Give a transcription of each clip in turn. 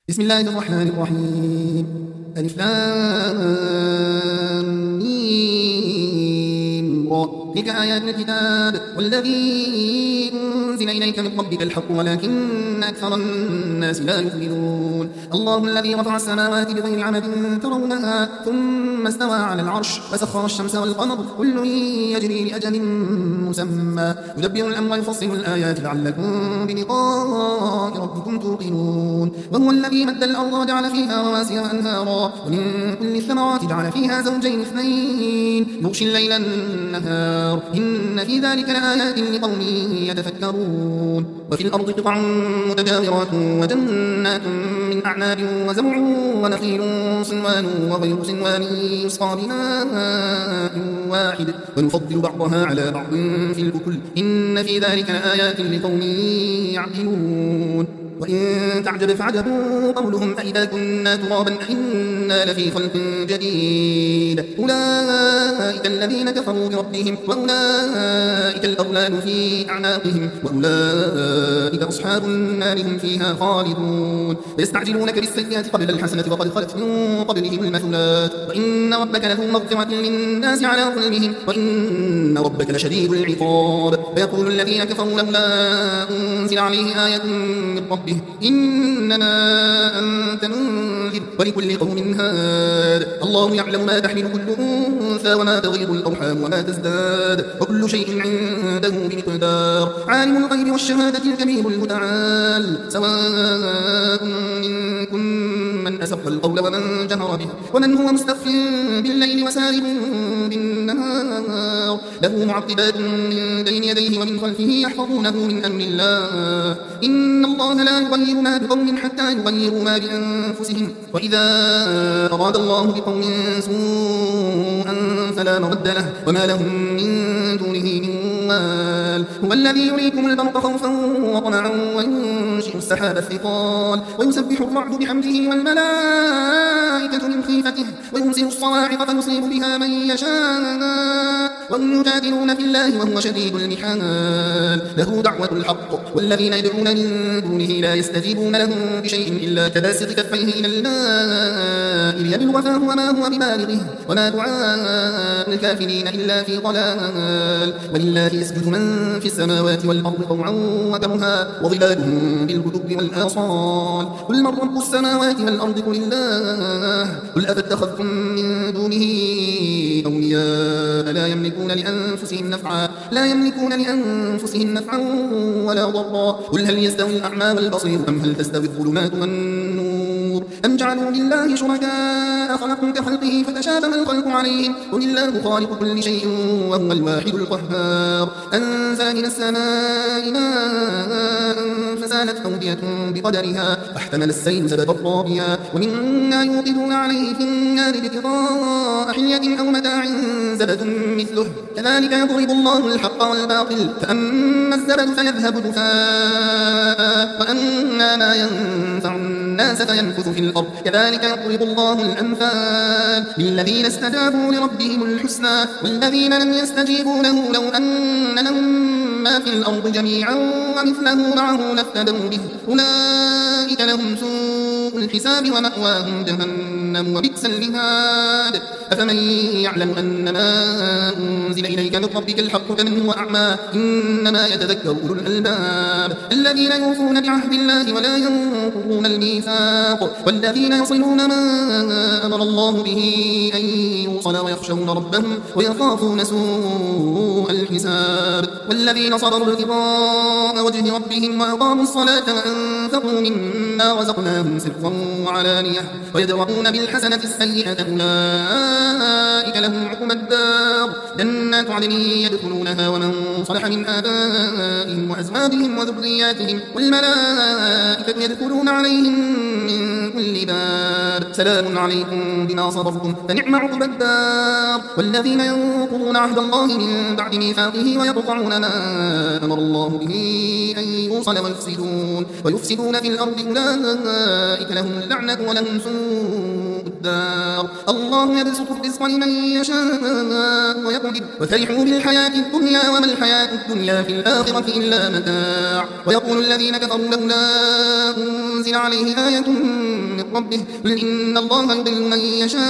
بسم الله الرحمن الرحيم. ألف لام ميم را. تلك آيات الكتاب والذي أنزل إليك من ربك الحق ولكن أكثر الناس لا يؤمنون. الله الذي رفع السماوات بغير عمد ترونها ثم استوى على العرش وسخر الشمس والقمر كل يجري لأجل مسمى يدبر الأمر يفصل الآيات لعلكم بلقاء ربكم توقنون. وهو الذي مد الأرض وجعل فيها رواسي وأنهارا ومن كل الثمرات جعل فيها زوجين اثنين يغشي الليل النهار إن في ذلك لآيات لقوم يتفكرون. وفي الأرض قطع متجاورات وجنات من أعناب وزرع ونخيل صنوان وغير صنوان يسقى بماء واحد ونفضل بعضها على بعض في الأكل إن في ذلك لآيات لقوم يعقلون. وإن تعجب فعجب قولهم أئذا كنا ترابا أئنا لفي خلق جديد أولئك الذين كفروا بربهم وأولئك الأغلال في أعناقهم وأولئك أصحاب النار هم فيها خالدون. ويستعجلونك بالسيئات قبل الحسنة وقد خلت من قبلهم المثلات وإن ربك له مغفرة للناس على ظلمهم وإن ربك لشديد العقاب. فيقول الذين كفروا لولا أنزل عليه آية من ربه إنما أنت منذر ولكل قوم هاد الله يعلم ما تحمل كل أنثى وما تغيض الأرحام وما تزداد وكل شيء عنده بمقدار. عالم الغيب والشهادة الكبير المتعال سواء منكم من أسر القول ومن جهر به ومن هو مستخف بالليل وسارب بالنهار له معقبات من بين يديه ومن خلفه يحفظونه من أمر الله إن الله لا يغير ما بقوم حتى يغيروا ما بأنفسهم وإذا أراد الله بقوم سوءا فلا مرد له وما لهم من دونه من وال. هو الذي يريكم البرق خوفا وطمعا وينشئ السحاب الثقال ويسبح الرعد بحمده والملائكة من خيفته ويرسل الصواعق فيصيب بها من يشاء وهم يجادلون في الله وهو شديد المحال. له دعوة الحق والذين يدعون من دونه لا يستجيبون لهم بشيء إلا كباسط كفيه إلى الماء ليبلغ فاه وما هو ببالغه وما دعاء الكافرين إلا في ضلال. ولله يسجد من في السماوات والأرض طوعا وكرها وظلالهم بالغدو والآصال قل من رب السماوات والأرض قل الله قل أفاتخذتم من دونه أولياء لا يملكون لأنفسهم نفعا ولا ضرا قل هل يستوي الأعمى والبصير أم هل تستوي الظلمات والنور أم جعلوا لله شركاء خلقوا كخلقه فتشابه الخلق عليهم قل الله خالق كل شيء وهو الواحد القهار. أنزل من السماء ماء فسالت أودية بقدرها فاحتمل السيل زبدا رابيا ومما يوقدون عليه في النار ابتغاء حلية أو متاع زبد مثله كذلك يضرب الله الحق والباطل فأما الزبد فيذهب دثاء وأما ما ينفع الناس فينفث في الأرض كذلك يضرب الله الأمثال للذين استجابوا لربهم الحسنى والذين لم يستجيبوا له لو أن لهم ما في الأرض جميعا ومثله معه لافتدوا به أولئك لهم سوء الحساب ومأواهم جهنم وبئس المهاد. أفمن يعلم أن ما أنزل إليك من ربك الحق كمن هو أعمى إنما يتذكر أولو الألباب الذين يوفون بعهد الله ولا ينقضون الميثاق والذين يصلون ما أمر الله به أن يوصل ويخشون ربهم ويخافون سوء الحساب والذين صبروا ابتغاء وجه ربهم وأقاموا الصلاة وأنفقوا مما رزقناهم سرا وعلانية ويدرؤون بالحسنة السيئة أولئك لهم عقبى الدار جنات عدن يدخلونها ومن صلح من آبائهم وأزواجهم وذرياتهم والملائكة يدخلون عليهم من كل باب سلام عليكم بما صبرتم فنعم عقبى الدار. والذين ينقضون عهد الله من بعد ميثاقه ويقطعون ما أمر الله به أن يوصل ويفسدون في الأرض أولئك لهم اللعنة ولهم سوء الدار. الله يبسط الرزق لمن يشاء ويقدر وفرحوا بالحياة الدنيا وما الحياة الدنيا في الآخرة إلا متاع. ويقول الذين كفروا لولا أنزل عليه آية ربه قل إن الله يضل من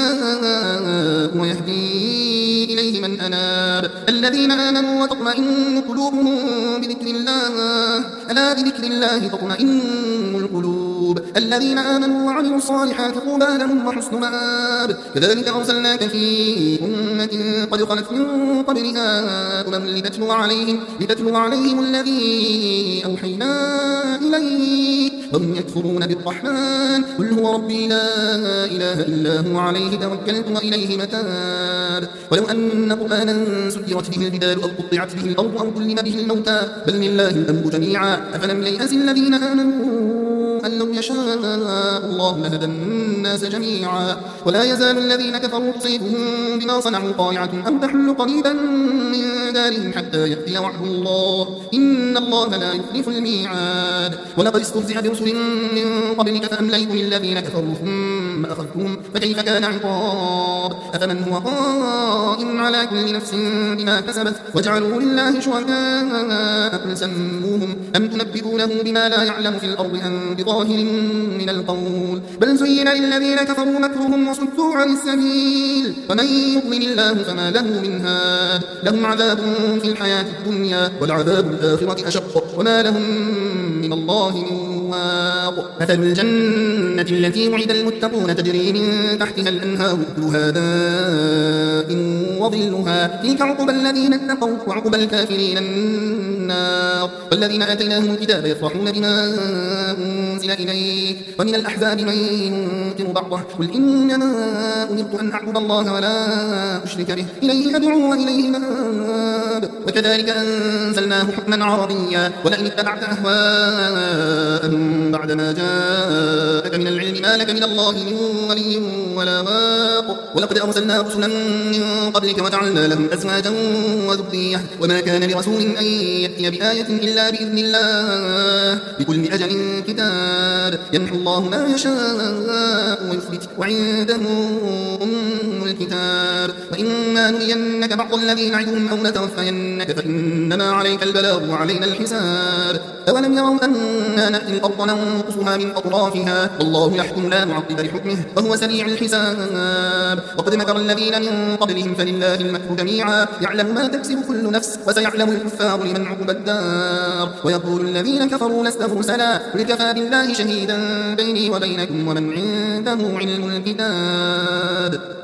يشاء ويهدي إليه من أناب الذين آمنوا وتطمئن قلوبهم بذكر الله ألا بذكر الله تطمئن القلوب الذين آمنوا وعملوا الصالحات طوبى لهم وحسن مآب كذلك أرسلناك في أمة قد خلت من قبلها أمم لتتلو عليهم الذي أوحينا إليك وهم يكفرون بالرحمن قل هو ربي لا إله إلا هو عليه توكلت وإليه متاب ولو أن قرآنا سيرت به الجبال أو قطعت به الأرض أو كلم به الموتى بل لله الأمر جميعا أفلم ييأس الذين آمنوا أن لو يشاء الله لهدى الناس جميعا ولا يزال الذين كفروا تصيبهم بما صنعوا قارعة أو تحل قريبا من دارهم حتى يأتي وعد الله إن الله لا يخلف الميعاد ولقد استهزئ برسل من قبلك فأمليت للذين كفروا ثم أخذتهم فكيف كان عقاب أفمن هو قائم على كل نفس بما كسبت وجعلوا لله شركاء قل سموهم أم تنبئونه بما لا يعلم في الأرض أم بظاهر من القول بل زين للذين كفروا مكرهم وصدوا عن السبيل ومن يضلل الله فما له من هاد لهم عذاب في الحياة الدنيا والعذاب الآخرة أشق وما لهم من الله من واق مثل الجنة التي وعد المتقون تجري من تحتها الأنهار أكلها دائم وظلها تلك عقبى الذين اتقوا وعقبى الكافرين النار والذين آتيناهم الكتاب يفرحون بما أنزل إليك ومن الأحزاب من ينكر بعضه قل إنما أمرت أن أعبد الله ولا أشرك به إليه أدعو وإليه مآب وكذلك أنزلناه حكما عربيا ولئن اتبعت أهواءهم بعدما جاءك من العلم ما لك من الله من ولي ولا واق ولقد أرسلنا رسلا من قبلك وجعلنا لهم أزواجا وذرية وما كان لرسول أن يأتي بآية إلا بإذن الله بكل أجل كتاب يمحو الله ما يشاء ويثبت وعنده أم الكتاب وإما نرينك بعض الذي نعدهم أو نتوفينك فإنما عليك البلاغ وعلينا الحساب أولم يروا أنا نأتي الأرض ننقصها من أطرافها والله يحكم لا معقب لحكمه وهو سريع الحساب وقد مكر الذين من قبلهم فلله المكر جميعا يعلم ما تكسب كل نفس وسيعلم الكفار لمن عقب الدار ويقول الذين كفروا لست مرسلا قل كفى بالله شهيدا بيني وبينكم ومن عنده علم الكتاب